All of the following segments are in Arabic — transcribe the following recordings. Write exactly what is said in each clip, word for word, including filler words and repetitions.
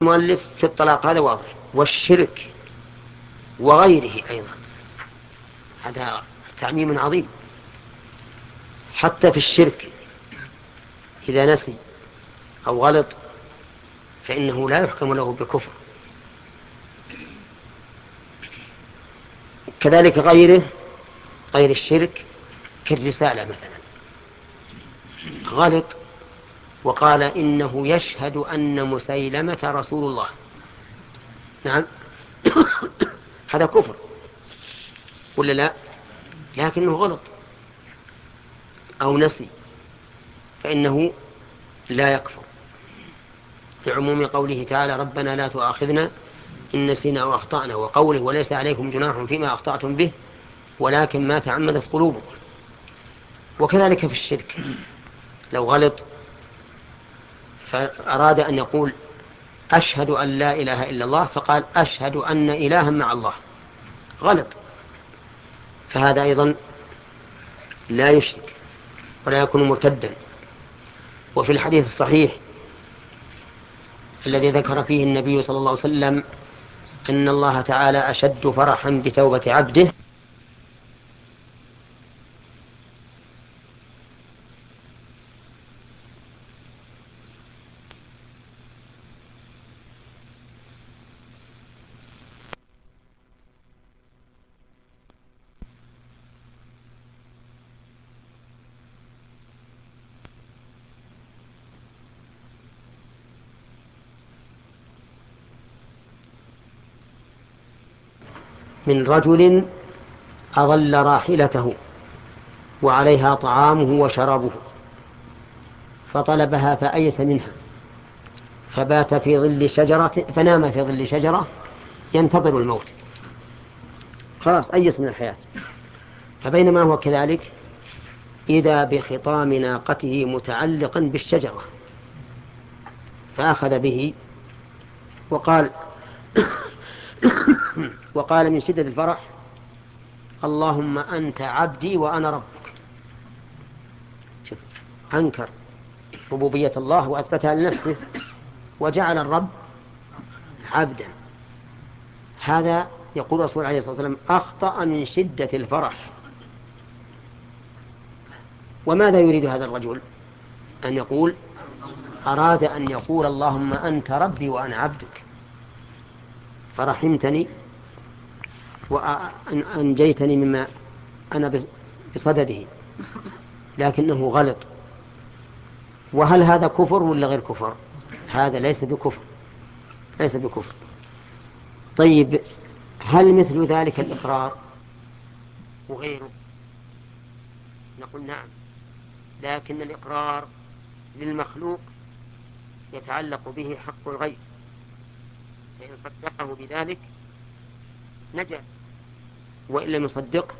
المؤلف في الطلاق هذا واضح، والشرك وغيره أيضا هذا تعميم عظيم. حتى في الشرك إذا نسي أو غلط فإنه لا يحكم له بالكفر. كذلك غيره، غير الشرك كالرسالة مثلا، غلط وقال إنه يشهد أن مسيلمة رسول الله، نعم هذا كفر ولا لا؟ لكنه غلط أو نسي فإنه لا يكفر، لعموم قوله تعالى ربنا لا تؤاخذنا إن نسينا أو أخطأنا، وقوله وليس عليكم جناح فيما أخطأتم به ولكن ما تعمدت قلوبكم. وكذلك في الشرك لو غلط فأراد أن يقول أشهد أن لا إله إلا الله فقال أشهد أن إلها مع الله، غلط، فهذا أيضا لا يشرك ولا يكون مرتدا. وفي الحديث الصحيح الذي ذكر فيه النبي صلى الله عليه وسلم أن الله تعالى أشد فرحا بتوبة عبده من رجل أظل راحلته وعليها طعامه وشرابه فطلبها فأيس منها فبات في ظل شجرة فنام في ظل شجرة ينتظر الموت، خلاص أيس من الحياة. فبينما هو كذلك إذا بخطام ناقته متعلقا بالشجرة فأخذ به وقال وقال من شدة الفرح اللهم أنت عبدي وأنا ربك. شوف، أنكر ربوبية الله وأثبتها لنفسه وجعل الرب عبدا. هذا يقول رسول عليه الصلاة والسلام أخطأ من شدة الفرح. وماذا يريد هذا الرجل؟ أن يقول أراد أن يقول اللهم أنت ربي وأنا عبدك فرحمتني وأنجيتني مما أنا بصدده، لكنه غلط. وهل هذا كفر ولا غير كفر؟ هذا ليس بكفر، ليس بكفر. طيب هل مثل ذلك الإقرار وغيره؟ نقول نعم، لكن الإقرار للمخلوق يتعلق به حق الغير، فإن صدقه بذلك نجا، وإن لم يصدق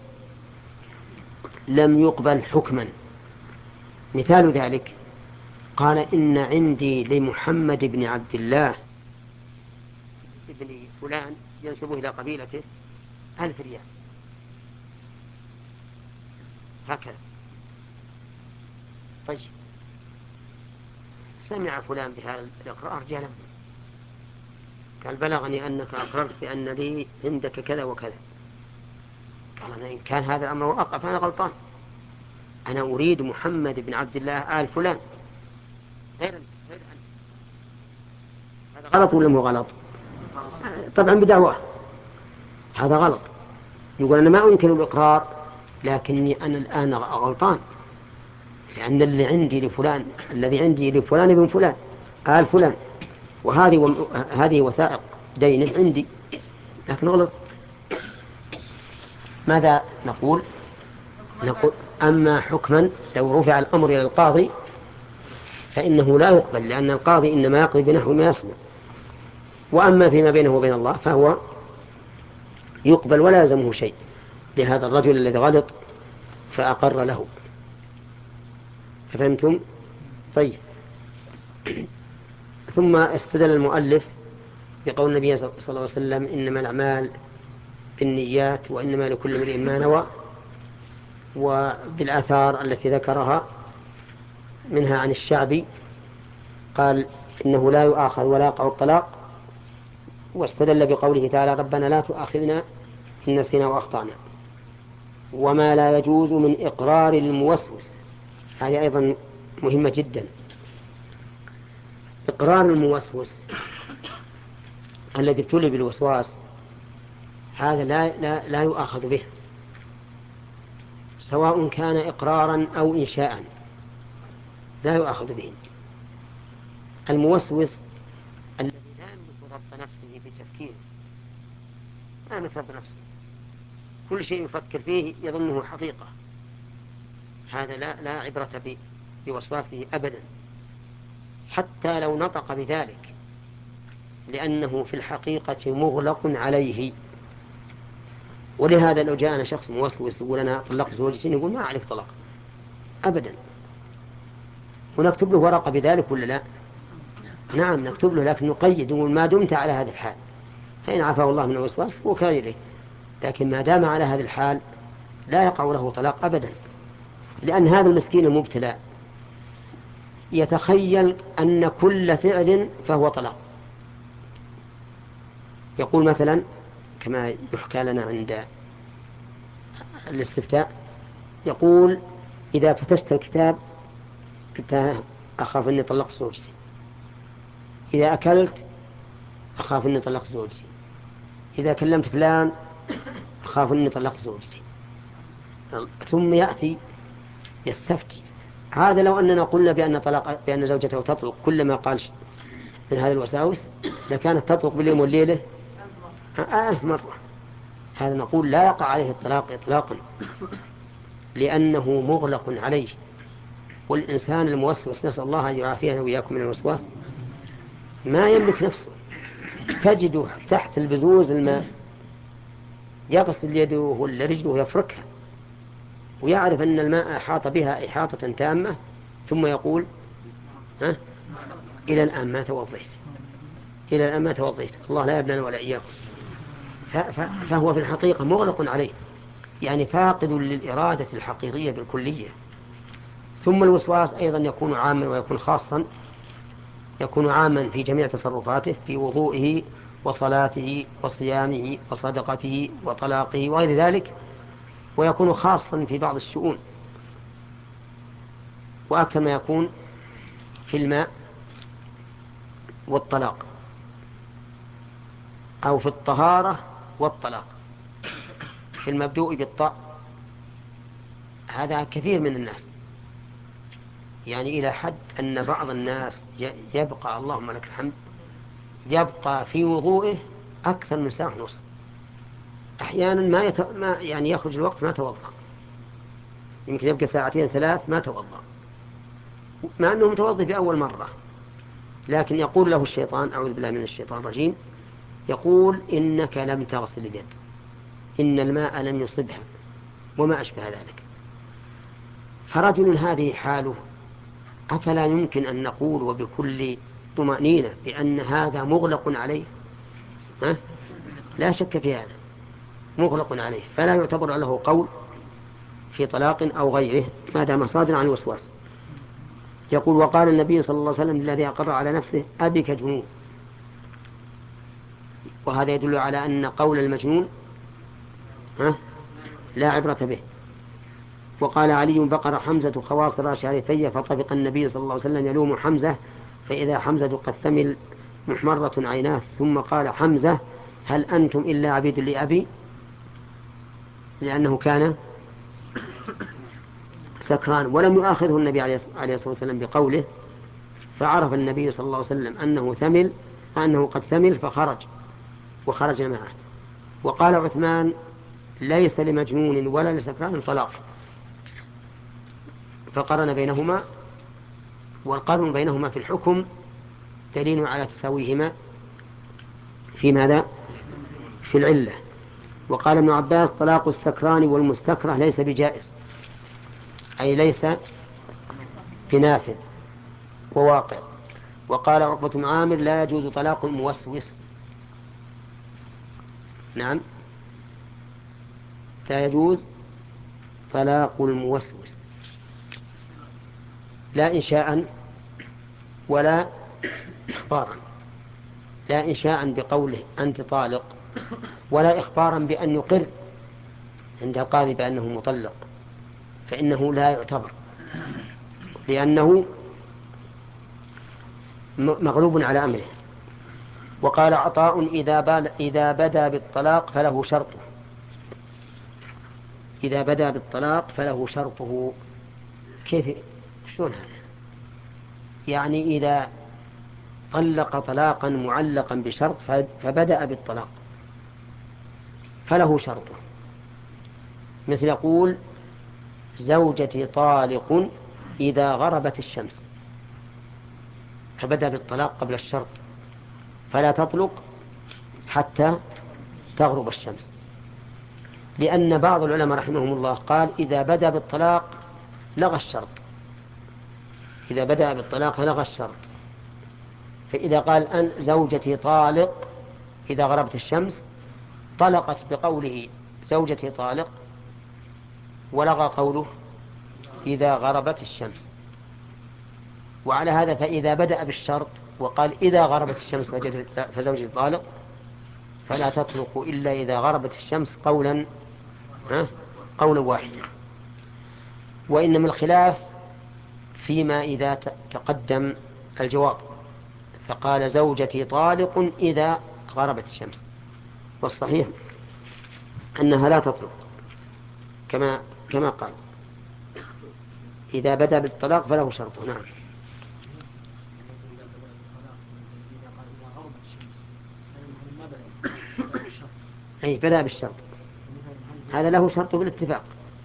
لم يقبل حكما. مثال ذلك قال إن عندي لمحمد بن عبد الله ابن فلان ينسبه إلى قبيلته ألف ريال هكذا. طيب سمع فلان بهذا الإقرار جاء له قال بلغني أنك أقررت بأن لي عندك كذا وكذا. قال أنا إن كان هذا الأمر وقع فأنا غلطان، أنا أريد محمد بن عبد الله آل فلان غير غير أنت. هذا غلط ولا مو غلط؟ طبعا بدعوة هذا غلط. يقول أنا ما أنكر الإقرار لكني أنا الآن غلطان، لأن اللي عندي لفلان الذي عندي لفلان ابن فلان آل فلان، وهذه و... هذه وثائق دين عندي لكن غلط. ماذا نقول؟ نقول أما حكما لو رفع الأمر إلى القاضي فإنه لا يقبل، لأن القاضي إنما يقضي بنحو ما يسمع، وأما فيما بينه وبين الله فهو يقبل ولا يلزمه شيء لهذا الرجل الذي غلط فأقر له. أفهمتم؟ طيب. ثم استدل المؤلف بقول النبي صلى الله عليه وسلم إنما الأعمال بالنيات وإنما لكل امرئ ما نوى، وبالآثار التي ذكرها منها عن الشعبي قال إنه لا يؤاخذ ولا يقع الطلاق واستدل بقوله تعالى ربنا لا تؤاخذنا إن نسينا وأخطأنا. وما لا يجوز من إقرار الموسوس، هذه أيضا مهمة جدا. إقرار الموسوس الذي ابتلي بالوسواس هذا لا, لا, لا يؤاخذ به، سواء كان إقرارا أو إنشاء لا يؤاخذ به. الموسوس الذي لا يملك ضبط نفسه بتفكيره، لا يملك ضبط نفسه، كل شيء يفكر فيه يظنه حقيقة، هذا لا, لا عبرة بوسواسه أبدا حتى لو نطق بذلك، لأنه في الحقيقة مغلق عليه. ولهذا لو جاءنا شخص موسوس يقول أنا طلقت زوجتي، نقول ما عليك طلاق أبدا، ونكتب له ورقة بذلك ولا لا؟ نعم نكتب له، لكن نقيد نقول ما دمت على هذه الحال، فإن عفاه الله من الوسواس وكغيره، لكن ما دام على هذه الحال لا يقع له طلاق أبدا. لأن هذا المسكين المبتلى يتخيل أن كل فعل فهو طلاق. يقول مثلا كما يحكى لنا عند الاستفتاء، يقول إذا فتشت الكتاب كنت أخاف أني طلقت زوجتي، إذا أكلت أخاف أني طلقت زوجتي، إذا كلمت فلان أخاف أني طلقت زوجتي. ثم يأتي يستفتي. هذا لو أننا قلنا بأن, طلاق بأن زوجته تطلق كلما قال من هذه الوساوس لكانت تطلق باليوم والليلة ألف مرة. هذا نقول لا يقع عليه الطلاق إطلاقا، لأنه مغلق عليه. والإنسان الموسوس نسأل الله أن يعافينا وإياكم من الوسواس ما يملك نفسه، تجده تحت البزوز الماء يغسل يده ولا رجله يفركها ويعرف أن الماء أحاط بها إحاطة تامة، ثم يقول ها إلى الآن ما توضيت، إلى الآن ما توضيت، الله لا يبلغ ولا إياكم. فهو في الحقيقة مغلق عليه، يعني فاقد للإرادة الحقيقية بالكلية. ثم الوسواس أيضا يكون عاما ويكون خاصا، يكون عاما في جميع تصرفاته، في وضوئه وصلاته وصيامه وصدقته وطلاقه وغير ذلك، ويكون خاصا في بعض الشؤون، وأكثر ما يكون في الماء والطلاق، أو في الطهارة والطلاق، في المبدوء بالطاء. هذا كثير من الناس، يعني إلى حد أن بعض الناس يبقى اللهم لك الحمد يبقى في وضوئه أكثر من ساعة ونصف، أحيانا ما, يت... ما يعني يخرج الوقت ما توضأ، يمكن يبقى ساعتين ثلاث ما توضأ، مع أنه متوضئ في أول مرة، لكن يقول له الشيطان أعوذ بالله من الشيطان الرجيم، يقول إنك لم تغسل اليد، إن الماء لم يصبها، وما أشبه ذلك. فرجل هذه حاله أفلا يمكن أن نقول وبكل طمأنينة بأن هذا مغلق عليه؟ ها؟ لا شك في هذا، مغلق عليه، فلا يعتبر له قول في طلاق أو غيره ما دام صادرا عن الوسواس. يقول وقال النبي صلى الله عليه وسلم الذي أقر على نفسه أبك جنون، وهذا يدل على أن قول المجنون ها لا عبرة به. وقال علي بقر حمزة خواصر شارفية فطفق النبي صلى الله عليه وسلم يلوم حمزة فإذا حمزة قد ثمل محمرة عيناه، ثم قال حمزة هل أنتم إلا عبيد لأبي، لأنه كان سكران ولم يؤاخذه النبي عليه الصلاة والسلام بقوله، فعرف النبي صلى الله عليه وسلم أنه ثمل أنه قد ثمل فخرج وخرج معه. وقال عثمان ليس لمجنون ولا لسكران طلاق، فقرن بينهما، والقرن بينهما في الحكم دليل على تساويهما في ماذا؟ في العلة. وقال ابن عباس طلاق السكران والمستكره ليس بجائز، أي ليس بنافذ وواقع. وقال عقبة بن عامر لا يجوز طلاق الموسوس، نعم لا يجوز طلاق الموسوس، لا إنشاء ولا إخبارا، لا إنشاء بقوله أنت طالق، ولا إخبارا بأن يقر عند القاضي بأنه مطلق، فإنه لا يعتبر، لأنه مغلوب على أمره. وقال عطاء إذا, إذا بدا بالطلاق فله شرطه. إذا بدا بالطلاق فله شرطه. كيف شلون هذا؟ يعني إذا طلق طلاقا معلقا بشرط فبدأ بالطلاق فله شرطه، مثل يقول زوجتي طالق إذا غربت الشمس، فبدأ بالطلاق قبل الشرط، فلا تطلق حتى تغرب الشمس. لأن بعض العلماء رحمهم الله قال إذا بدأ بالطلاق لغى الشرط، إذا بدأ بالطلاق فلغى الشرط. فإذا قال أن زوجتي طالق إذا غربت الشمس طلقت بقوله زوجتي طالق، ولغى قوله إذا غربت الشمس. وعلى هذا فإذا بدأ بالشرط وقال إذا غربت الشمس فزوجتي طالق فلا تطلق إلا إذا غربت الشمس قولا قولا واحدا. وإنما الخلاف فيما إذا تقدم الجواب، فقال زوجتي طالق إذا غربت الشمس، والصحيح أنها لا تطلق كما كما قال إذا بدأ بالطلاق فله شرطه. نعم. أي بدأ بالشرط، هذا له شرط بالاتفاق.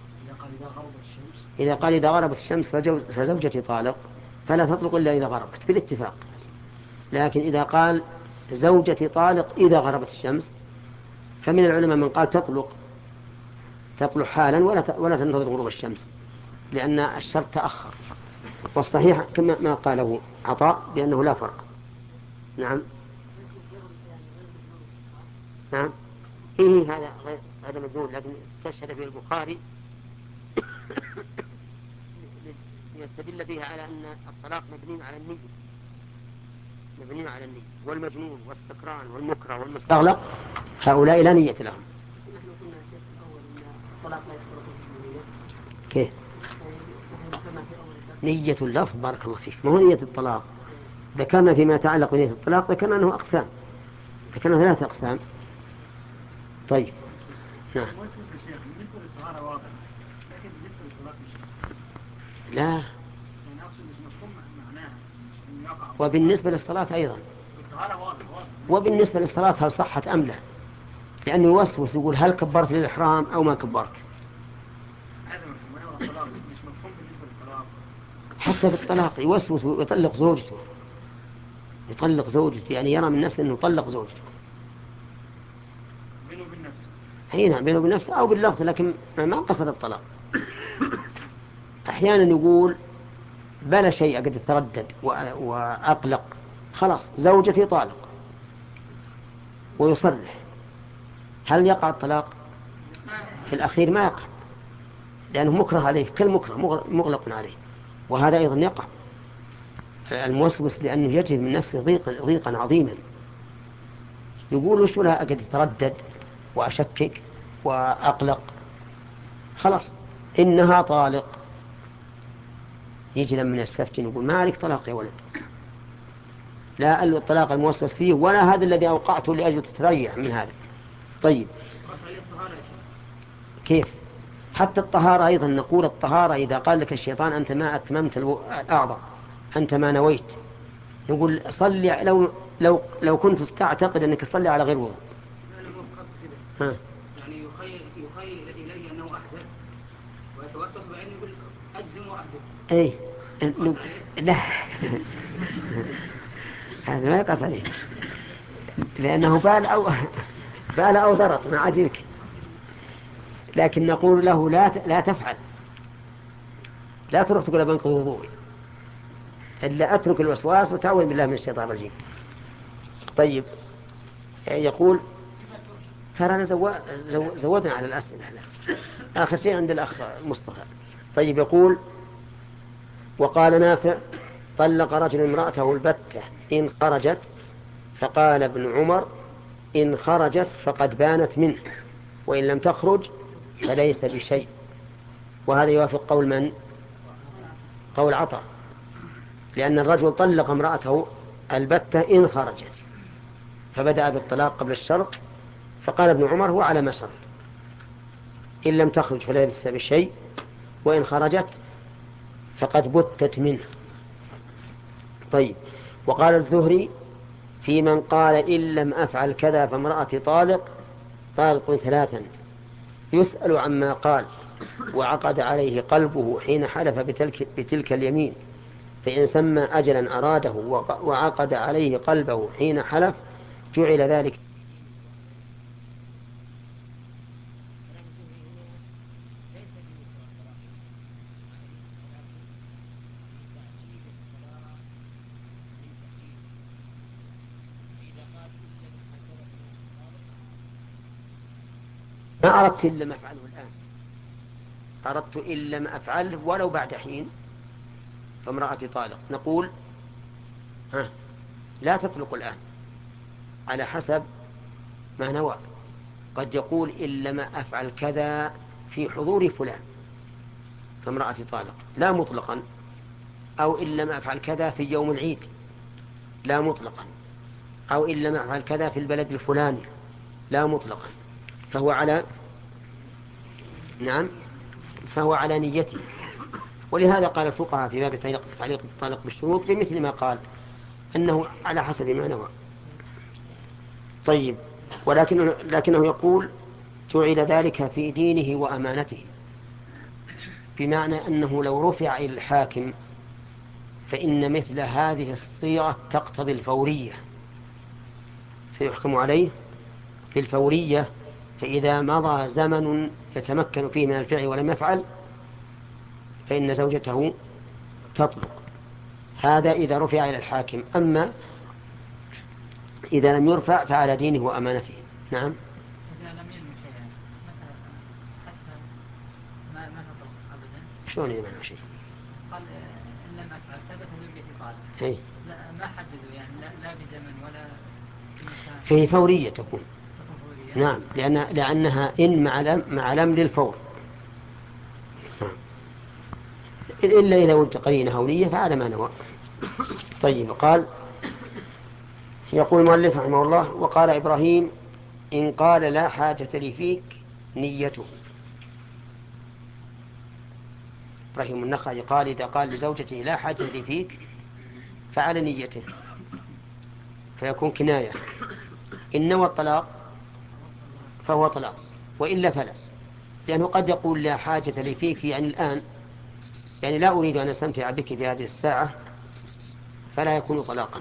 إذا قال إذا غربت الشمس فزوجتي طالق فلا تطلق إلا إذا غربت بالاتفاق. لكن إذا قال زوجتي طالق إذا غربت الشمس فمن العلماء من قال تطلق تطلق حالا ولا ولا تنتظر غروب الشمس، لأن الشرط تأخر. والصحيح كما ما قاله عطاء بأنه لا فرق. نعم. نعم. إيه هذا غير هذا مجنون، لكن استشهد به البخاري يستدل بها على أن الطلاق مبني على النية، مبني على النية. والمجنون والسكران والمكره والمستغلق هؤلاء لا نية لهم. كيف؟ نية اللفظ بارك الله فيك، ما هو نية الطلاق. ذكرنا فيما يتعلق بنية الطلاق ذكرنا أنه أقسام، ذكرنا ثلاثة أقسام. طيب. نعم. لا، وبالنسبة للصلاة أيضا، وبالنسبة للصلاة هل صحت أم لا؟ لأنه يوسوس يقول هل كبرت للإحرام أو ما كبرت. حتى في الطلاق يوسوس ويطلق زوجته، يطلق زوجته يعني يرى من نفسه أنه طلق زوجته. بينه وبين نفسه. هي نعم بينه وبين نفسه أو باللفظ، لكن ما قصد الطلاق. أحيانا يقول بلا شيء قد يتردد وأقلق، خلاص زوجتي طالق، ويصرح. هل يقع الطلاق؟ في الأخير ما يقع، لأنه مكره عليه كالمكره مغلق عليه. وهذا أيضا يقع الموسوس لأنه يجد من نفسه ضيقا, ضيقا عظيما، يقول وش لها قد يتردد وأشكك وأقلق، خلاص إنها طالق. يجي لما يستفتن يقول ما عليك طلاق يا ولد، لا الطلاق الموسوس فيه ولا هذا الذي أوقعته لأجل تتريح من هذا. طيب كيف؟ حتى الطهارة أيضا نقول الطهارة إذا قال لك الشيطان أنت ما أتممت الأعضاء، أنت ما نويت، نقول صلي لو لو لو كنت تعتقد أنك تصلي على غير وضوء. ها. يعني يخيل يخيل إليه أنه أحدث ويتوسط بأنه يقول أجزم وأحدث. أي لا هذا ما يقص عليه، لأنه بال أو بال أو ضرط ما عاد يمكن. لكن نقول له لا لا تفعل، لا تروح تقول بنقض وضوئي، إلا أترك الوسواس وتعوذ بالله من الشيطان الرجيم. طيب يقول ترى زو... زو... زودنا على الأسئلة. آخر شيء عند الأخ مصطفى. طيب يقول وقال نافع طلق رجل امرأته البتة إن خرجت فقال ابن عمر إن خرجت فقد بانت منه، وإن لم تخرج فليس بشيء. وهذا يوافق قول من؟ قول عطاء، لأن الرجل طلق امرأته البتة إن خرجت، فبدأ بالطلاق قبل الشرط، فقال ابن عمر هو على ما شرط، إن لم تخرج فليس بشيء، وإن خرجت فقد بتت منه. طيب. وقال الزهري في من قال إن لم أفعل كذا فامرأتي طالق طالق ثلاثا، يسأل عما قال وعقد عليه قلبه حين حلف بتلك, بتلك اليمين، فإن سمى أجلا أراده وعقد عليه قلبه حين حلف جعل ذلك. ما أردت إن لم أفعله الآن، أردت إن لم أفعله ولو بعد حين فامرأتي طالق، نقول ها لا تطلق الآن على حسب ما نوى. قد يقول إن لم أفعل كذا في حضور فلان فامرأتي طالق لا مطلقا، أو إن لم أفعل كذا في يوم العيد لا مطلقا، أو إن لم أفعل كذا في البلد الفلاني لا مطلقا، فهو على نعم فهو على نيته. ولهذا قال الفقهاء في باب تعليق الطلاق بالشروط بمثل ما قال أنه على حسب ما نوى. طيب. ولكن لكنه يقول جعل ذلك في دينه وأمانته، بمعنى أنه لو رفع إلى الحاكم فإن مثل هذه الصيغة تقتضي الفورية، فيحكم عليه بالفورية، فإذا مضى زمن يتمكن فيه من الفعل ولم يفعل فإن زوجته تطلق. هذا إذا رفع إلى الحاكم، أما إذا لم يرفع فعلى دينه وأمانته. نعم. إذا لم ينم شيئا مثلا حتى ما ما تطلق أبدا. شلون إذا ما ينم شيء؟ قال إن لم أفعل كذا فزوجتي طالق. إيه؟ لا ما حددوا يعني لا, لا بزمن ولا بمكان. فيه فورية تكون. فورية. نعم، لأن لأنها إن مع لم مع لم للفور. نعم. إلا إذا وجد قرينة هولية فعلى ما نوى. طيب. قال يقول المؤلف رحمه الله وقال إبراهيم إن قال لا حاجة لي فيك نيته. إبراهيم النخعي قال إذا قال لزوجته لا حاجة لي فيك فعلى نيته، فيكون كناية. إن نوى الطلاق فهو طلاق، وإلا فلا، لأنه قد يقول لا حاجة لي فيك يعني الآن، يعني لا أريد أن أستمتع بك في هذه الساعة، فلا يكون طلاقا.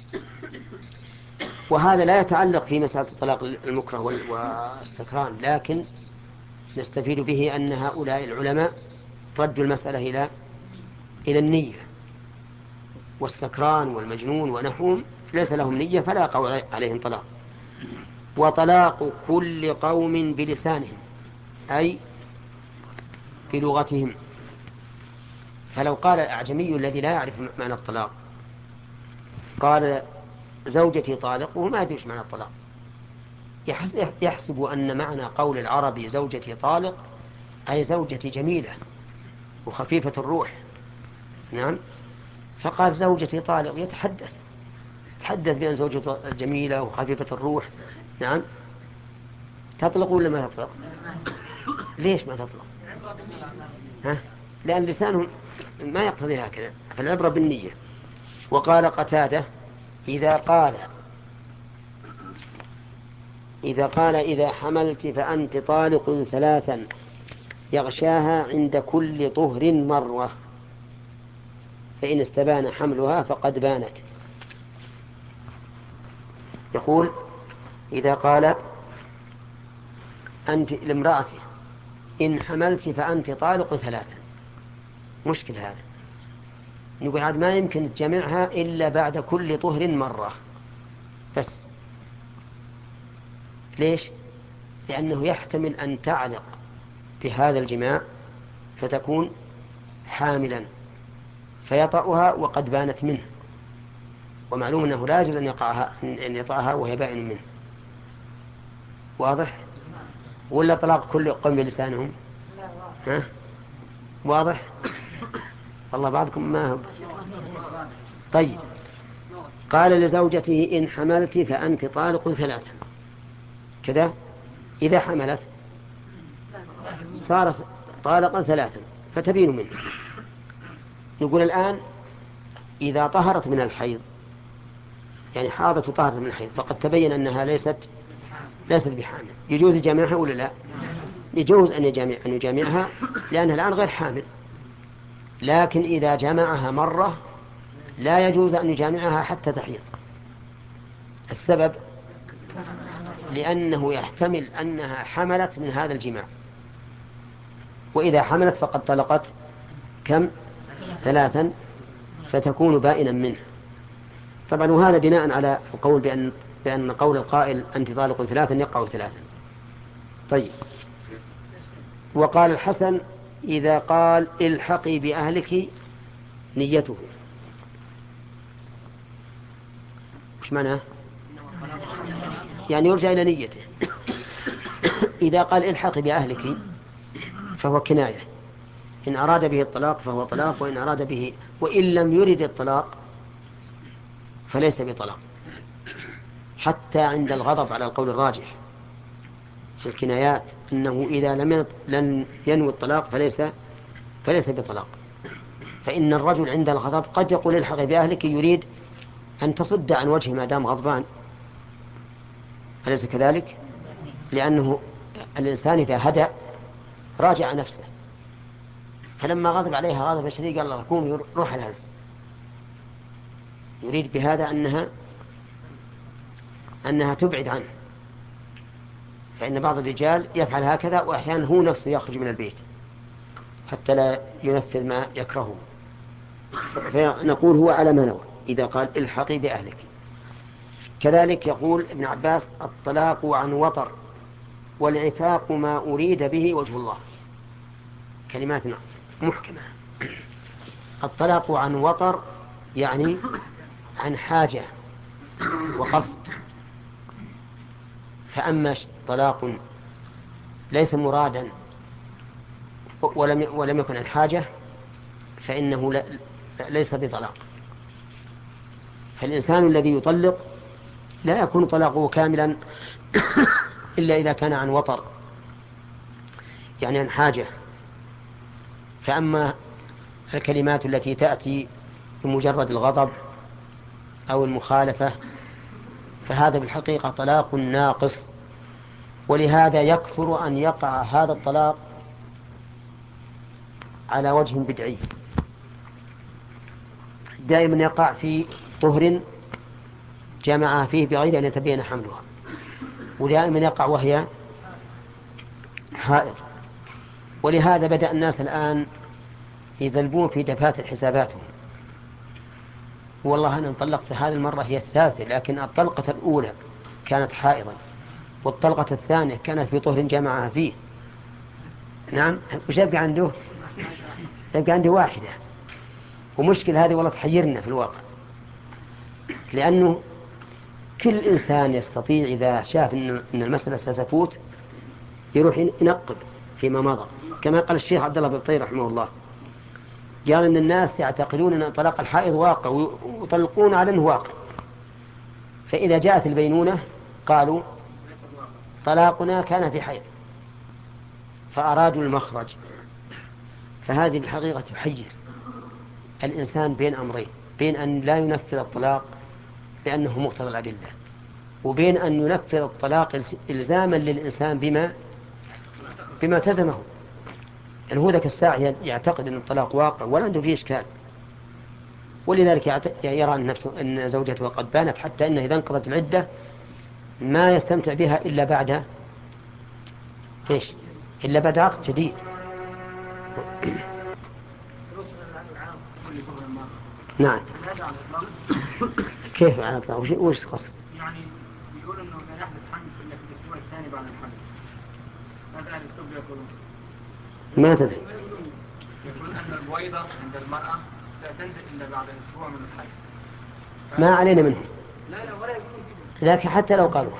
وهذا لا يتعلق في مسألة الطلاق المكره والسكران، لكن نستفيد به أن هؤلاء العلماء ردوا المسألة إلى إلى النية، والسكران والمجنون ونحوهم ليس لهم نية فلا يقع عليهم طلاق. وطلاق كل قوم بلسانهم أي بلغتهم، فلو قال الأعجمي الذي لا يعرف معنى الطلاق قال زوجتي طالق وهو ما يدري معنى الطلاق، يحسب أن معنى قول العربي زوجتي طالق أي زوجتي جميلة وخفيفة الروح. نعم. فقال زوجتي طالق يتحدث تحدث بأن زوجته جميلة وخفيفة الروح. نعم. تطلق ولا ما تطلق؟ ليش ما تطلق؟ ها؟ لأن لسانهم ما يقتضي هكذا، فالعبرة بالنية. وقال قتادة إذا قال إذا قال إذا حملت فأنت طالق ثلاثا يغشاها عند كل طهر مرة، فإن استبان حملها فقد بانت. يقول إذا قال أنت لامرأته إن حملت فأنت طالق ثلاثا، مشكل هذا، نقول هذا ما يمكن تجمعها إلا بعد كل طهر مرة بس. ليش؟ لأنه يحتمل أن تعلق بهذا الجماع فتكون حاملا فيطأها وقد بانت منه، ومعلوم أنه لا يجوز أن يقعها أن يطعها وهي بائن منه. واضح؟ ولا طلاق كل قوم بلسانهم؟ ها؟ واضح؟ والله بعضكم ما هو. طيب، قال لزوجته إن حملت فأنت طالق ثلاثا كذا. إذا حملت صارت طالقا ثلاثا فتبين منه. نقول الآن إذا طهرت من الحيض، يعني حاضت وطهرت من الحيض، فقد تبين أنها ليست ليست بحامل، يجوز يجامعها ولا لا؟ يجوز أن يجامع أن يجامعها لأنها الآن غير حامل. لكن إذا جامعها مرة لا يجوز أن يجامعها حتى تحيض. السبب لأنه يحتمل أنها حملت من هذا الجماع، وإذا حملت فقد طلقت كم؟ ثلاثا، فتكون بائنا منه. طبعا وهذا بناء على القول بأن, بأن قول القائل أنت طالق ثلاثا يقع ثلاثا. طيب، وقال الحسن إذا قال الحقي بأهلك نيته، وش معناه؟ يعني يرجع إلى نيته. إذا قال الحقي بأهلك فهو كناية، إن أراد به الطلاق فهو طلاق، وإن أراد به وإن لم يرد الطلاق فليس بطلاق، حتى عند الغضب على القول الراجح في الكنايات أنه إذا لم لم ينوي الطلاق فليس فليس بطلاق. فإن الرجل عند الغضب قد يقول الحق بأهلك يريد أن تصد عن وجهه ما دام غضبان، أليس كذلك؟ لأنه الإنسان إذا هدأ راجع نفسه، فلما غضب عليها غضب شديد قال الله قوم روح الهلس، يريد بهذا أنها أنها تبعد عنه. فإن بعض الرجال يفعل هكذا، وأحيانا هو نفسه يخرج من البيت حتى لا ينفذ ما يكرهه. فنقول هو على ما نوى إذا قال الحقي بأهلك. كذلك يقول ابن عباس الطلاق عن وطر والعتاق ما أريد به وجه الله، كلمات محكمة. الطلاق عن وطر يعني عن حاجة وقصد، فأما طلاق ليس مرادا ولم ولم يكن عن حاجة فإنه ليس بطلاق. فالإنسان الذي يطلق لا يكون طلاقه كاملا إلا إذا كان عن وطر يعني عن حاجة. فأما الكلمات التي تأتي بمجرد الغضب أو المخالفة فهذا بالحقيقة طلاق ناقص، ولهذا يكثر أن يقع هذا الطلاق على وجه بدعي. دائما يقع في طهر جمعها فيه بغير أن يتبين حملها، ودائما يقع وهي حائض. ولهذا بدأ الناس الآن يزلبون في دفاتر حساباتهم، والله أنا طلقت هذه المرة هي الثالثة، لكن الطلقة الأولى كانت حائضا والطلقة الثانية كانت في طهر جمعها فيه. نعم، وش يبقى عنده؟ يبقى عنده واحدة. ومشكل هذه والله تحيرنا في الواقع، لأنه كل إنسان يستطيع إذا شاف إن المسألة ستفوت يروح ينقب فيما مضى، كما قال الشيخ عبد الله بن طير رحمه الله، قال إن الناس يعتقدون أن طلاق الحائض واقع ويطلقون على أنه واقع، فإذا جاءت البينونة قالوا طلاقنا كان في حيض، فأرادوا المخرج. فهذه بالحقيقة تحير الإنسان بين أمرين، بين أن لا ينفذ الطلاق لأنه مقتضى الأدلة، وبين أن ينفذ الطلاق إلزاما للإنسان بما بما التزمه. يعني هو ذاك الساعة يعتقد أن الطلاق واقع ولا عنده فيه إشكال، ولذلك يرى أن, نفسه أن زوجته قد بانت، حتى أنه إذا انقضت العدة ما يستمتع بها إلا بعد إيش؟ إلا بعد عقد جديد. نعم. كيف على الإطلاق؟ وش وش قصد؟ يعني بيقول إنه لا يحدث حمل إلا في الأسبوع الثاني بعد الحمل. ماذا عن الطب يقولون؟ ما تدري. يقولون أن البويضة عند المرأة لا تنزل إلا بعد أسبوع من الحمل. ما علينا منهم، لا لا ولا يقولون كذا. لكن حتى لو قالوا.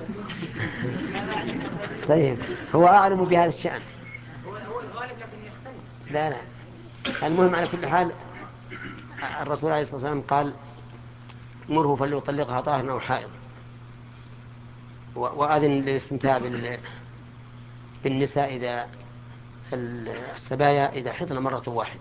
طيب هو أعلم بهذا الشأن. هو هو الغالب لكن يختلف. لا لا، المهم على كل حال الرسول عليه الصلاة والسلام قال مره فليطلقها طاهرا أو حائض، وأذن للاستمتاع بالنساء إذا السبايا إذا حضن مرة واحدة.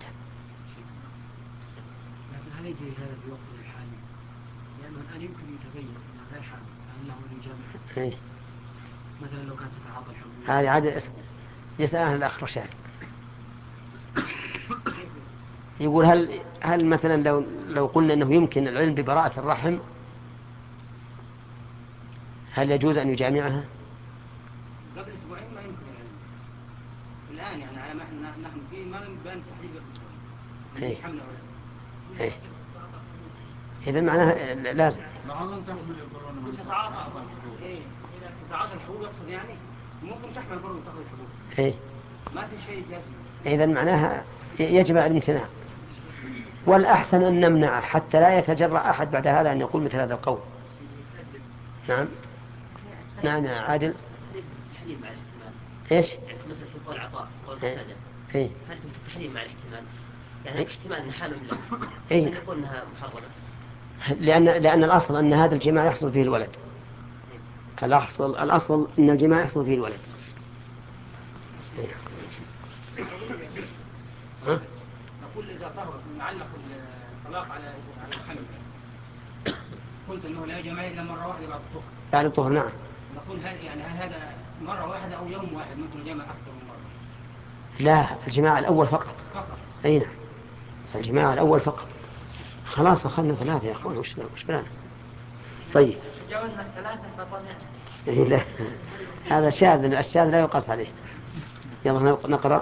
لكن هل يجري هذا في وقت الحالي؟ لأنه الآن يمكن يتغير أنه غير حامل، أنه يجامع. إيه؟ مثلا لو كانت تتعاطى الحبوب. هذه عادة يسأل أهل الأخ رشاد. يقول هل هل مثلا لو لو قلنا أنه يمكن العلم ببراءة الرحم هل يجوز أن يجامعها؟ قبل أسبوعين ما يمكن العلم. الآن يعني على ما احنا نحن فيه ما نبان تحديد قبل أسبوعين. إيه. حمل أولاد. إيه. إذا معناها لازم. لعلهم تحمل يقولون من تتعاطى الحبوب. إيه إذا تتعاطى الحبوب يقصد يعني ممكن تحمل برضه تأخذ الحبوب. إيه. ما في شيء جازم. إذا معناها يجب الامتناع، والأحسن أن نمنعه حتى لا يتجرأ أحد بعد هذا أن يقول مثل هذا القول. نعم نعم يا عادل. التحليل مع الاحتمال. إيش؟ يعني مثلا في قول عطاء قول إيه. قتادة. إيه. هل تم التحليل مع الاحتمال؟ يعني هناك احتمال أنها حامل له. إيه. هل يقول أنها محرمة؟ لأن لأن الأصل أن هذا الجماع يحصل فيه الولد. الأصل الأصل أن الجماع يحصل فيه الولد. إيه. ها؟ نقول إذا طهرت نعلق الطلاق على على الحمل. قلت إنه لا جماع إلا مرة واحدة بعد الطهر. بعد الطهر نعم. نقول هل يعني هل هذا مرة واحدة أو يوم واحد ممكن جمع أكثر من مرة؟ لا، الجماع الأول فقط. فقط. أي نعم، الجماع الأول فقط. خلاص أخذنا ثلاثة يا أخوان، وش وش بلانا. طيب. تجاوزنا الثلاثة فطلعنا. إيه لا، هذا شاذ، الشاذ لا يقاس عليه. يلا نقرأ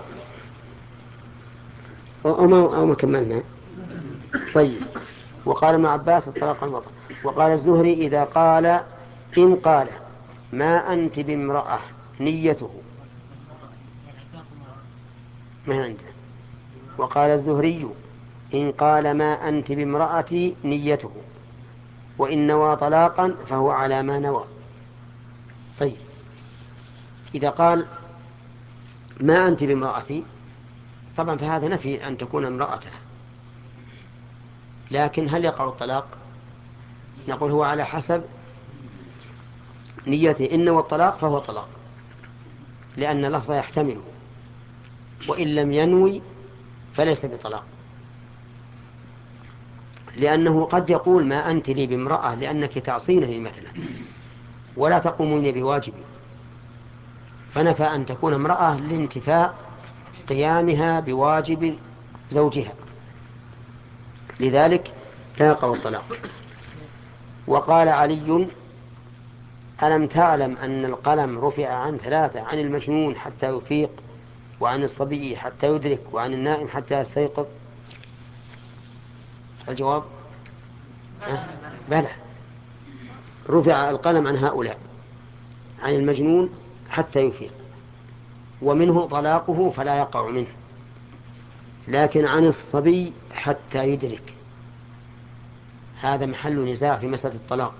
أو ما أو ما كملنا. طيب. وقال ابن عباس الطلاق الوطن. وقال الزهري إذا قال إن قال ما أنت بامرأة نيته ما عنده. وقال الزهري إن قال ما أنت بامرأتي نيته، وإن نوى طلاقا فهو على ما نوى. طيب إذا قال ما أنت بامرأتي طبعا فهذا نفي أن تكون امرأته، لكن هل يقع الطلاق؟ نقول هو على حسب نيته. إن نوى الطلاق فهو طلاق، لأن اللفظ يحتمله، وإن لم ينوي فليس بطلاق، لأنه قد يقول ما أنت لي بامرأة لأنك تعصينني مثلا ولا تقومين بواجبي، فنفى أن تكون امرأة لانتفاء قيامها بواجب زوجها، لذلك لا يقع الطلاق. وقال علي ألم تعلم أن القلم رفع عن ثلاثة، عن المجنون حتى يفيق، وعن الصبي حتى يدرك، وعن النائم حتى يستيقظ؟ الجواب أه؟ بلى، رفع القلم عن هؤلاء، عن المجنون حتى يفيق ومنه طلاقه فلا يقع منه، لكن عن الصبي حتى يدرك هذا محل نزاع في مسألة الطلاق.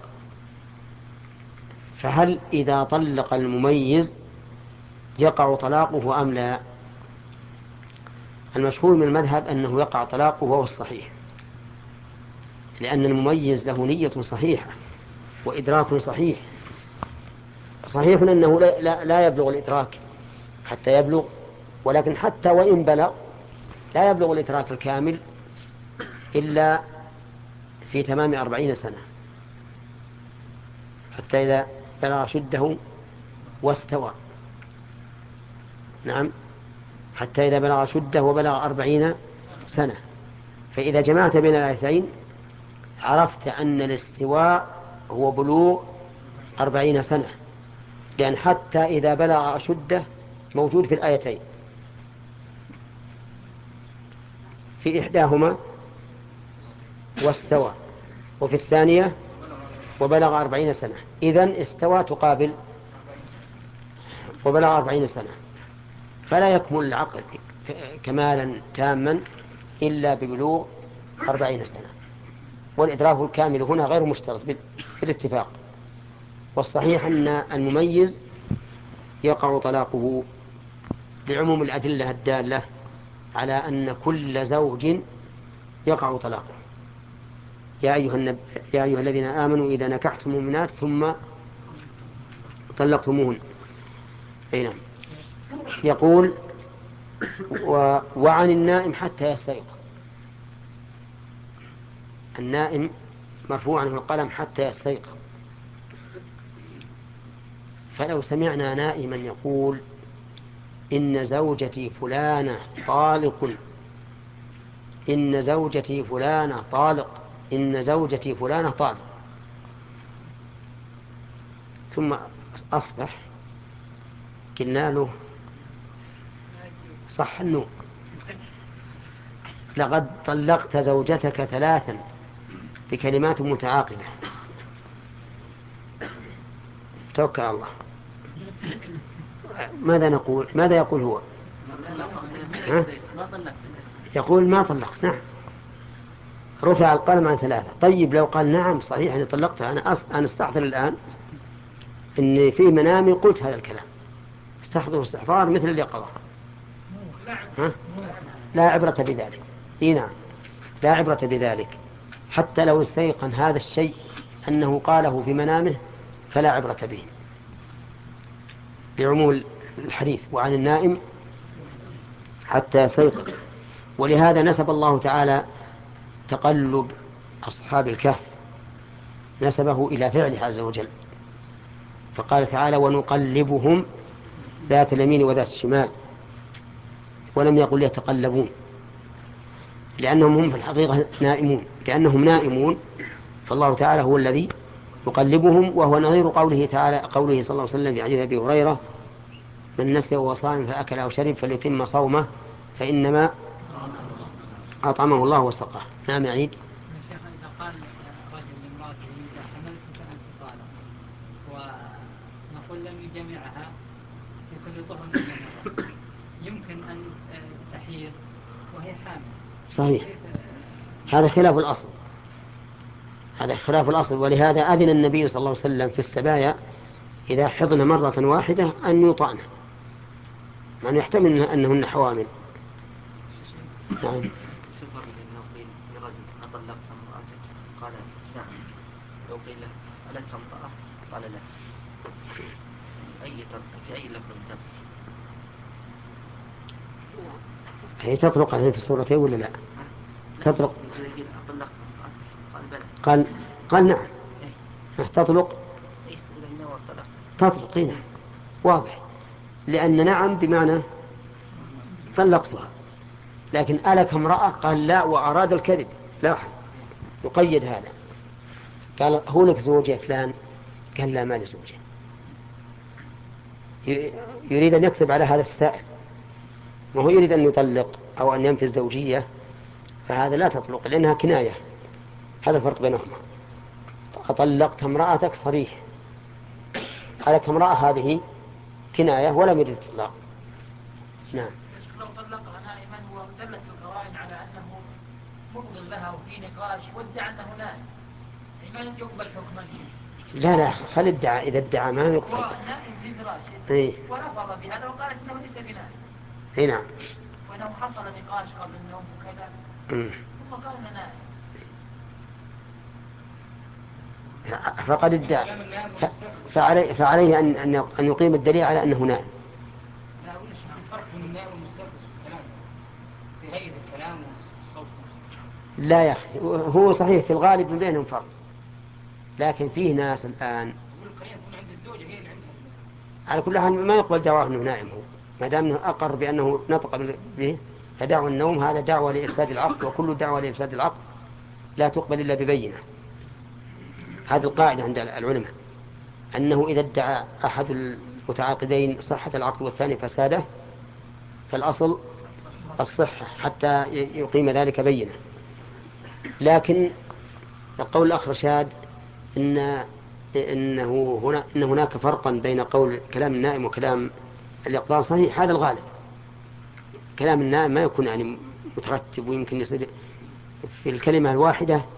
فهل إذا طلق المميز يقع طلاقه أم لا؟ المشهور من المذهب أنه يقع طلاقه وهو الصحيح، لأن المميز له نية صحيحة وإدراك صحيح. صحيح أنه لا, لا, لا يبلغ الإدراك حتى يبلغ، ولكن حتى وإن بلغ لا يبلغ الإدراك الكامل إلا في تمام أربعين سنة، حتى إذا بلغ شده واستوى. نعم، حتى إذا بلغ شده وبلغ أربعين سنة. فإذا جمعت بين الآيتين عرفت أن الاستواء هو بلوغ أربعين سنة، لأن حتى إذا بلغ أشده موجود في الآيتين، في إحداهما واستوى، وفي الثانية وبلغ أربعين سنة. إذن استوى تقابل وبلغ أربعين سنة، فلا يكمل العقل كمالا تاما إلا ببلوغ أربعين سنة. والإدراك الكامل هنا غير مشترط بالاتفاق. والصحيح أن المميز يقع طلاقه لعموم الأدلة الدالة على أن كل زوج يقع طلاقه. يا أيها, النب... يا أيها الذين آمنوا إذا نكحتم المؤمنات ثم طلقتموهن. أي نعم. يقول و... وعن النائم حتى يستيقظ. النائم مرفوع عنه القلم حتى يستيقظ. فلو سمعنا نائما يقول إن زوجتي فلانة طالق، إن زوجتي فلانة طالق، إن زوجتي فلانة طالق، ثم أصبح قلنا له صح النوم، لقد طلقت زوجتك ثلاثا بكلمات متعاقبة، توكل على الله. ماذا نقول؟ ماذا يقول هو؟ ها؟ يقول ما طلقت. نعم، رفع القلم عن ثلاثة. طيب لو قال نعم صحيح أني طلقتها، أنا, أص... أنا استحضر الآن أني في منامي قلت هذا الكلام، استحضر استحضار مثل اليقظة. ها؟ لا عبرة بذلك. إيه نعم، لا عبرة بذلك حتى لو استيقن هذا الشيء أنه قاله في منامه فلا عبرة به، لعموم الحديث وعن النائم حتى يستيقظ. ولهذا نسب الله تعالى تقلب أصحاب الكهف، نسبه إلى فعله عز وجل، فقال تعالى ونقلبهم ذات اليمين وذات الشمال، ولم يقل يتقلبون، لأنهم هم في الحقيقة نائمون. لأنهم نائمون فالله تعالى هو الذي يقلبهم، وهو نظير قوله تعالى قوله صلى الله عليه وسلم في حديث أبي هريرة من نسي وهو صائم فأكل أو شرب فليتم صومه فإنما أطعمه الله وسقاه. نعم يعيد. شيخ إذا قال رجل لامرأته إذا حملت فأنت طالق، ونقول لم يجمعها في كل طهر من مرة، يمكن أن تحيض وهي حامل. صحيح، هذا خلاف الأصل، هذا خلاف الأصل. ولهذا أذن النبي صلى الله عليه وسلم في السبايا إذا حضن مرة واحدة أن يطعن، يعني يحتمل أنهن حوامل. نعم. قال نعم، لو قيل له ألك امرأة قال لا، أي في أي لفظ تطلق؟ هي تطلق عليه في السورتين ولا لا؟ تطلق. قال قال نعم تطلق، تطلق هنا واضح، لأن نعم بمعنى طلقتها. لكن ألك امرأة قال لا وأراد الكذب، لا يقيد هذا، قال هو لك زوج يا فلان؟ قال لا ما لي زوج، يريد أن يكذب على هذا السائل، وهو يريد أن يطلق أو أن ينفي الزوجية، فهذا لا تطلق لأنها كناية. هذا الفرق بينهما. أطلقت امرأتك صريح، ألك امرأة هذه كناية ولم يريد الطلاق. نعم. لو طلقها نائما ودلت القرائن على أنه مبغض لها وفي نقاش وادعى أنه نائم، ما يقبل حكما؟ لا لا خلي ادعى، إذا ادعى ما يقبل. ونائم في فراشه إيه؟ ورفض بهذا وقالت أنه ليس بنائم. إيه نعم. وأنه حصل نقاش قبل النوم وكذا ثم قال أنه نائم. فقد ادعى، فعليه, فعليه أن, أن يقيم الدليل على أنه نائم. لا أقول لك فرق بين النائم والمستيقظ في الكلام، في هيئة الكلام والصوت. لا يا أخي، هو صحيح في الغالب من بينهم فرق، لكن فيه ناس الآن على كل حال ما يقبل دعواه أنه نائم، هو ما دام أنه أقر بأنه نطق به، فدعوى النوم هذا دعوة لإفساد العقد، وكل دعوة لإفساد العقد لا تقبل إلا ببينة. هذه القاعدة عند العلماء، أنه إذا ادعى أحد المتعاقدين صحة العقد والثاني فساده فالأصل الصحة حتى يقيم ذلك بينة. لكن القول الآخر شاد إن إنه هنا إن هناك فرقا بين قول كلام النائم وكلام اليقظان. صحيح هذا الغالب، كلام النائم ما يكون يعني مترتب، ويمكن يصير في الكلمة الواحدة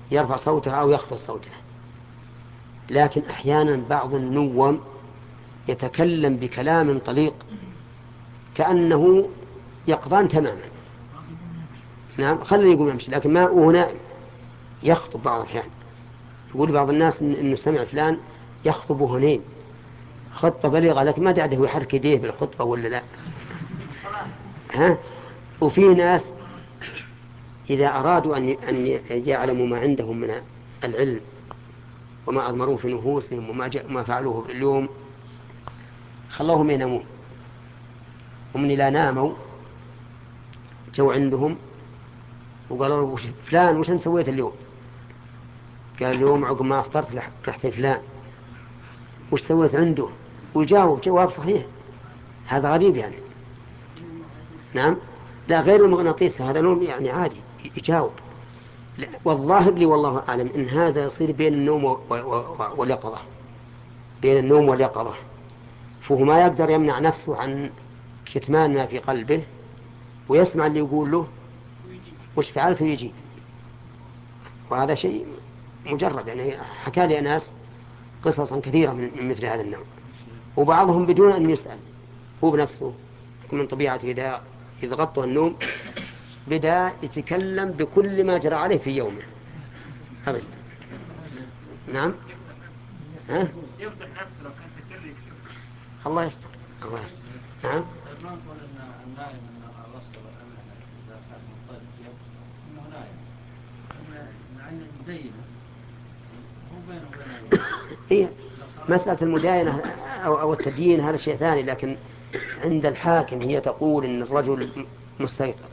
يرفع صوته أو يخفض صوته. لكن أحيانا بعض النوم يتكلم بكلام طليق كأنه يقظان تماما. نعم خليه يقوم يمشي، لكن ما هو نائم يخطب بعض الأحيان. يقول بعض الناس إنه سمع فلان يخطب هنين خطبة بليغة، لكن ما دعده يحرك يديه بالخطبة ولا لا. ها؟ وفي ناس إذا أرادوا أن يعلموا ما عندهم من العلم وما أضمروا في نفوسهم وما فعلوه في اليوم خلوهم ينامون. ومن لا ناموا جو عندهم وقالوا له فلان وش انت سويت اليوم؟ قال اليوم عقب ما أفطرت رحت فلان. وش سويت عنده؟ ويجاوب جواب صحيح. هذا غريب يعني. نعم لا غير المغناطيس هذا نوم يعني عادي يجاوب. والظاهر لي والله أعلم إن هذا يصير بين النوم واليقظة، بين النوم واليقظة، فهو ما يقدر يمنع نفسه عن كتمان ما في قلبه ويسمع اللي يقول له وش فعلت ويجي. وهذا شيء مجرب يعني. حكى لي ناس قصصا كثيرة من مثل هذا النوع، وبعضهم بدون أن يسأل هو بنفسه من طبيعته إذا إذا غطوا النوم بدأ يتكلم بكل ما جرى عليه في يومه أبدا. نعم ها؟ يفضح نفسه لو كان في سر يكشف. الله يستر الله يستر. نعم ما نقول ان النائم انه وصل اذا كان مضطرب انه نائم مع ان المدينه هو بينه وبين إيه مسألة المداينة أو, أو التدين هذا شيء ثاني، لكن عند الحاكم هي تقول إن الرجل مستيطر.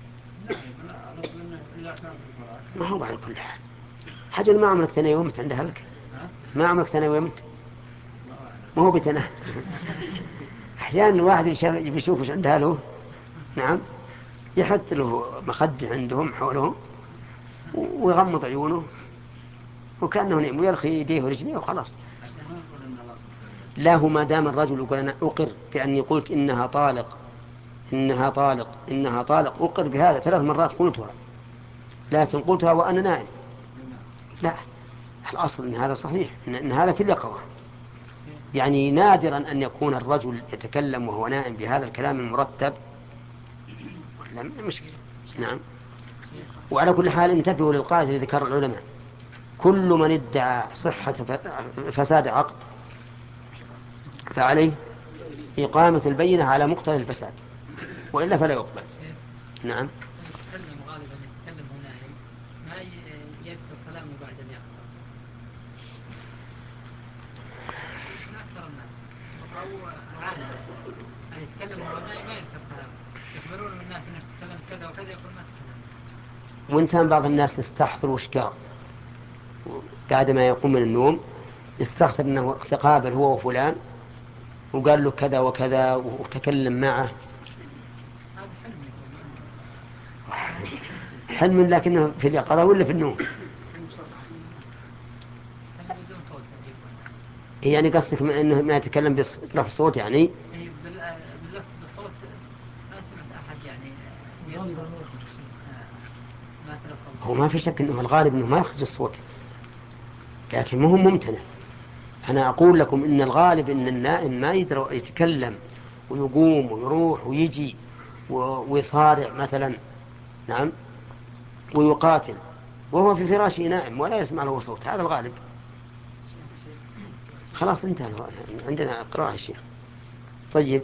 ما هو على كل حال حجر ما عمرك تناي ومت عند أهلك، ما عمرك تناي ومت ما هو بتنا. أحيانا واحد يشوف وش عند أهله نعم يحط له مخد عندهم حولهم ويغمض عيونه وكأنه نعم ويرخي يديه ورجليه وخلاص. لا هو ما دام الرجل يقول أنا أقر بأني قلت إنها طالق إنها طالق إنها طالق أقر بهذا ثلاث مرات قلتها، لكن قلتها وأنا نائم. لا الأصل إن هذا صحيح إن هذا في اليقظة. يعني نادرا أن يكون الرجل يتكلم وهو نائم بهذا الكلام المرتب لا مشكلة. نعم وعلى كل حال انتبهوا للقاعدة التي ذكر العلماء كل من ادعى صحة فساد عقد فعليه إقامة البينة على مقتضى الفساد وإلا فلا يقبل. نعم يتكلم غالبا يتكلم هنا ما يذكر كلامه بعد أن يقرأ. أكثر الناس هو عادة أن يتكلم هنا ما يذكر كلامه، يخبرون الناس أنه يتكلم كذا وكذا يقول ما تكلم. وإنسان بعض الناس يستحضر وش قال بعد ما يقوم من النوم، يستحضر أنه تقابل هو وفلان وقال له كذا وكذا وتكلم معه. حلم لكنه في اليقظة ولا في النوم؟ يعني قصدك انه ما يتكلم برفع صوت يعني؟ بالصوت ما سمعت احد يعني هو ما في شك انه الغالب انه ما يخرج الصوت، لكن مو ممتنع. انا اقول لكم ان الغالب ان النائم ما يدري يتكلم ويقوم ويروح ويجي ويصارع مثلا نعم ويقاتل وهو في فراشه نائم ولا يسمع له صوت. هذا الغالب. خلاص انتهى عندنا قراءة الشيخ. طيب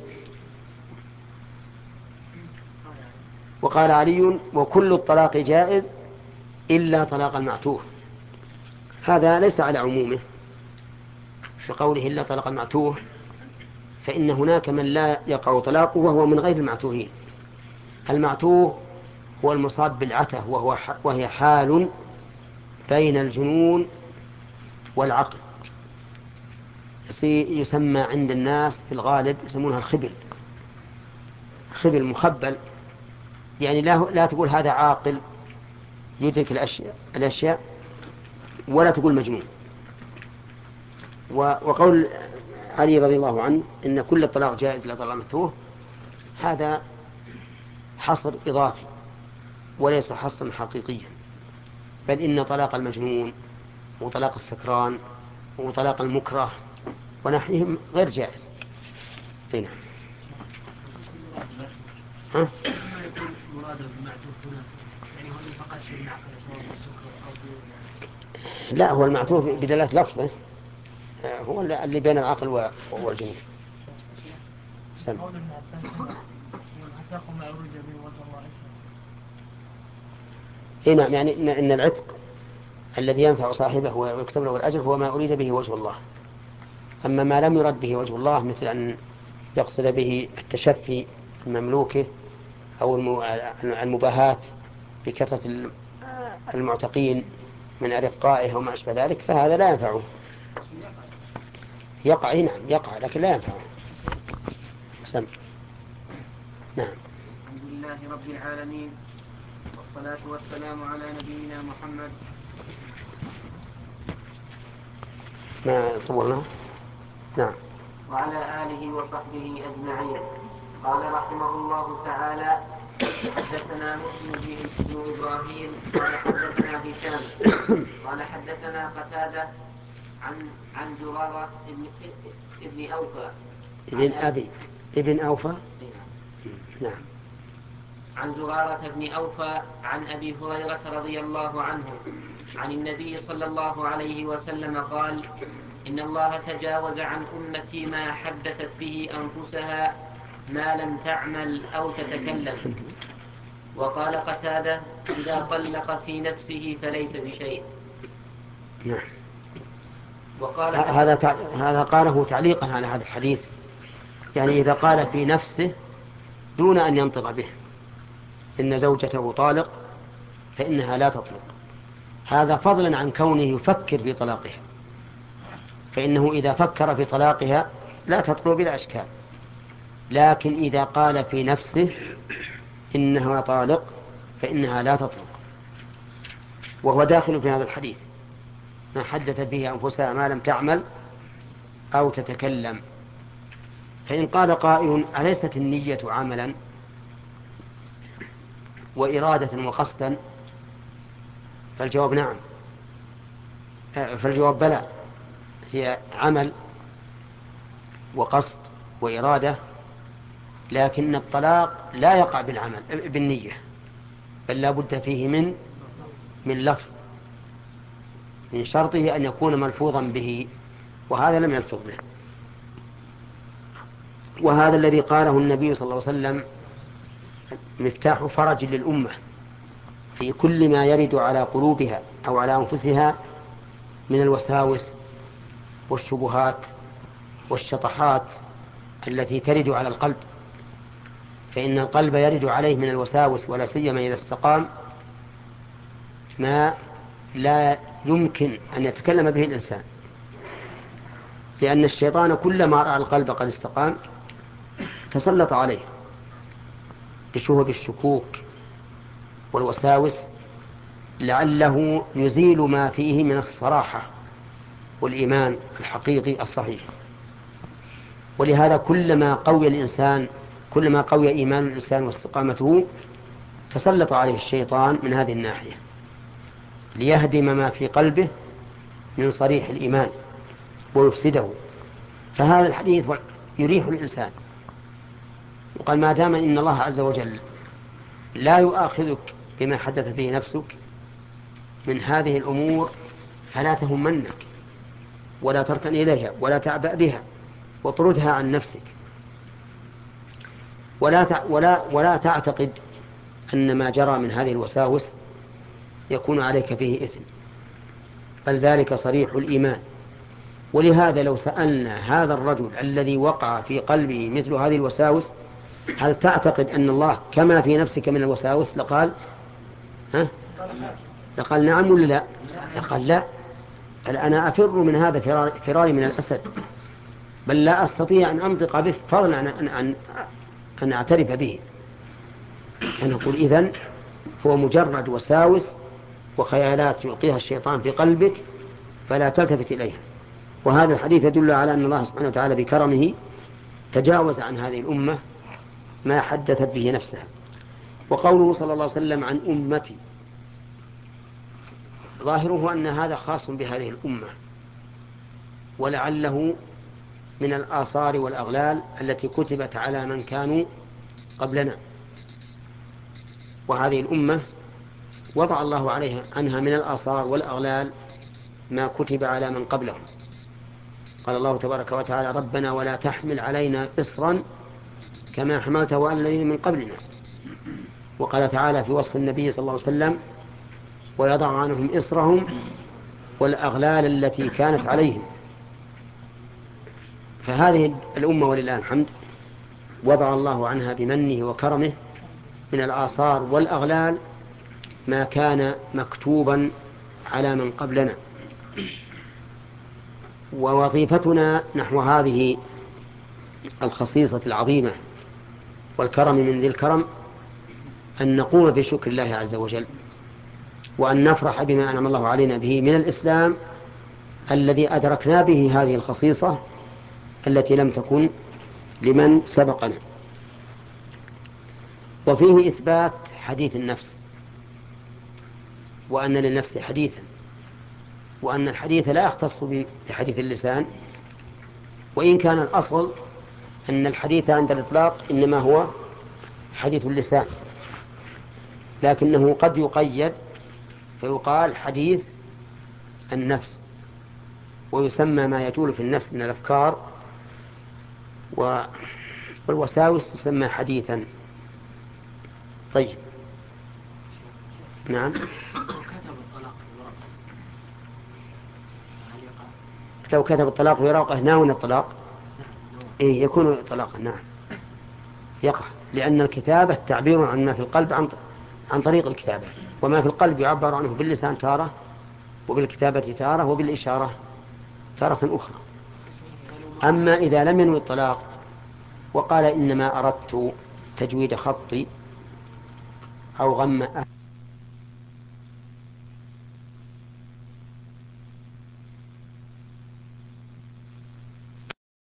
وقال علي وكل الطلاق جائز إلا طلاق المعتوه. هذا ليس على عمومه في قوله إلا طلاق المعتوه، فإن هناك من لا يقع طلاقه وهو من غير المعتوهين. المعتوه هو المصاب بالعته وهو وهي حال بين الجنون والعقل، يسمى عند الناس في الغالب يسمونها الخبل، خبل مخبل. يعني لا, لا تقول هذا عاقل يدرك الأشياء, الأشياء ولا تقول مجنون. وقول علي رضي الله عنه إن كل الطلاق جائز لا طلاق مكروه هذا حصر إضافي وليس حصرا حقيقيا. بل إن طلاق المجنون وطلاق السكران وطلاق المكره ونحيهم غير جائز. هنا ها؟ ما يكون مراده بالمعتوه هنا يعني هو فقط شيء من عقل السكر أو لا، هو المعتوه بدلالة لفظه هو اللي بين العقل والجنون. سم. هنا يعني إن العتق الذي ينفع صاحبه ويكتب له الأجر هو ما أريد به وجه الله. أما ما لم يرد به وجه الله مثل أن يقصد به التشفي المملوكه أو المباهاة بكثرة المعتقين من أرقائه وما أشبه ذلك فهذا لا ينفعه. يقع نعم يقع لكن لا ينفعه. سم. نعم. الحمد لله رب العالمين والصلاة والسلام على نبينا محمد. ما طولنا. نعم. وعلى آله وصحبه أجمعين. قال رحمه الله تعالى: حدثنا مسلم بن إبراهيم قال حدثنا هشام قال حدثنا قتادة عن عن زرارة ابن, ابن أوفى ابن أبي ابن أوفى نعم عن زرارة بن أوفى عن أبي هريرة رضي الله عنه عن النبي صلى الله عليه وسلم قال: إن الله تجاوز عن أمتي ما حدثت به أنفسها ما لم تعمل أو تتكلم. وقال قتادة: إذا طلق في نفسه فليس بشيء. نعم. وقال هذا تع... هذا قاله تعليقا على هذا الحديث، يعني إذا قال في نفسه دون أن ينطق به إن زوجته طالق فإنها لا تطلق، هذا فضلا عن كونه يفكر في طلاقها، فإنه إذا فكر في طلاقها لا تطلق بلا أشكال. لكن إذا قال في نفسه إنها طالق فإنها لا تطلق، وهو داخل في هذا الحديث ما حدثت به أنفسها ما لم تعمل أو تتكلم. فإن قال قائل: أليست النية عملا وإرادة وقصدا؟ فالجواب نعم، فالجواب بلى، هي عمل وقصد وإرادة، لكن الطلاق لا يقع بالعمل بالنية، بل لا بد فيه من من لفظ، من شرطه أن يكون ملفوظا به، وهذا لم يلفظ به. وهذا الذي قاله النبي صلى الله عليه وسلم مفتاح فرج للأمة في كل ما يرد على قلوبها أو على أنفسها من الوساوس والشبهات والشطحات التي ترد على القلب، فإن القلب يرد عليه من الوساوس ولا سيما إذا استقام ما لا يمكن أن يتكلم به الإنسان، لأن الشيطان كلما رأى القلب قد استقام تسلط عليه بشهب الشكوك والوساوس لعله يزيل ما فيه من الصراحة والإيمان الحقيقي الصحيح. ولهذا كلما قوي الإنسان كلما قوي إيمان الإنسان واستقامته تسلط عليه الشيطان من هذه الناحية ليهدم ما في قلبه من صريح الإيمان ويفسده. فهذا الحديث يريح الإنسان، وقال ما دام إن الله عز وجل لا يؤاخذك بما حدث به نفسك من هذه الأمور فلا تهمنك ولا تركن إليها ولا تعبأ بها واطردها عن نفسك، ولا ولا ولا تعتقد أن ما جرى من هذه الوساوس يكون عليك فيه إثم، بل ذلك صريح الإيمان. ولهذا لو سألنا هذا الرجل الذي وقع في قلبه مثل هذه الوساوس هل تعتقد أن الله كما في نفسك من الوساوس لقال ها؟ لقال نعم ولا لا؟ لقال لا، قال أنا أفر من هذا فراري من الأسد، بل لا أستطيع أن أنطق به فضلا عن أن, أن, أن أعترف به. فنقول إذن هو مجرد وساوس وخيالات يلقيها الشيطان في قلبك فلا تلتفت إليها. وهذا الحديث يدل على أن الله سبحانه وتعالى بكرمه تجاوز عن هذه الأمة ما حدثت به نفسها. وقوله صلى الله عليه وسلم عن أمتي ظاهره أن هذا خاص بهذه الأمة، ولعله من الآثار والأغلال التي كتبت على من كانوا قبلنا، وهذه الأمة وضع الله عليها عنها من الآثار والأغلال ما كتب على من قبلهم. قال الله تبارك وتعالى: ربنا ولا تحمل علينا إصرا كما حملته على الذين من قبلنا. وقال تعالى في وصف النبي صلى الله عليه وسلم: ويضع عنهم إصرهم والأغلال التي كانت عليهم. فهذه الأمة ولله الحمد وضع الله عنها بمنه وكرمه من الآثار والأغلال ما كان مكتوبا على من قبلنا. ووظيفتنا نحو هذه الخصيصة العظيمة والكرم من ذي الكرم أن نقوم بشكر الله عز وجل، وأن نفرح بما أنعم الله علينا به من الإسلام الذي أدركنا به هذه الخصيصة التي لم تكن لمن سبقنا. وفيه إثبات حديث النفس، وأن للنفس حديثا، وأن الحديث لا يختص بحديث اللسان، وإن كان الأصل أن الحديث عند الإطلاق إنما هو حديث اللسان، لكنه قد يقيد فيقال حديث النفس، ويسمى ما يجول في النفس من الأفكار والوساوس تسمى حديثا. طيب، نعم. لو كتب الطلاق ورقة ناوي الطلاق إيه يكون طلاقا، نعم يقع، لأن الكتابة تعبير عن ما في القلب عن عن طريق الكتابة، وما في القلب يعبر عنه باللسان تارة، وبالكتابة تارة، وبالإشارة تارة أخرى. أما إذا لم ينوي الطلاق وقال إنما أردت تجويد خطي أو غم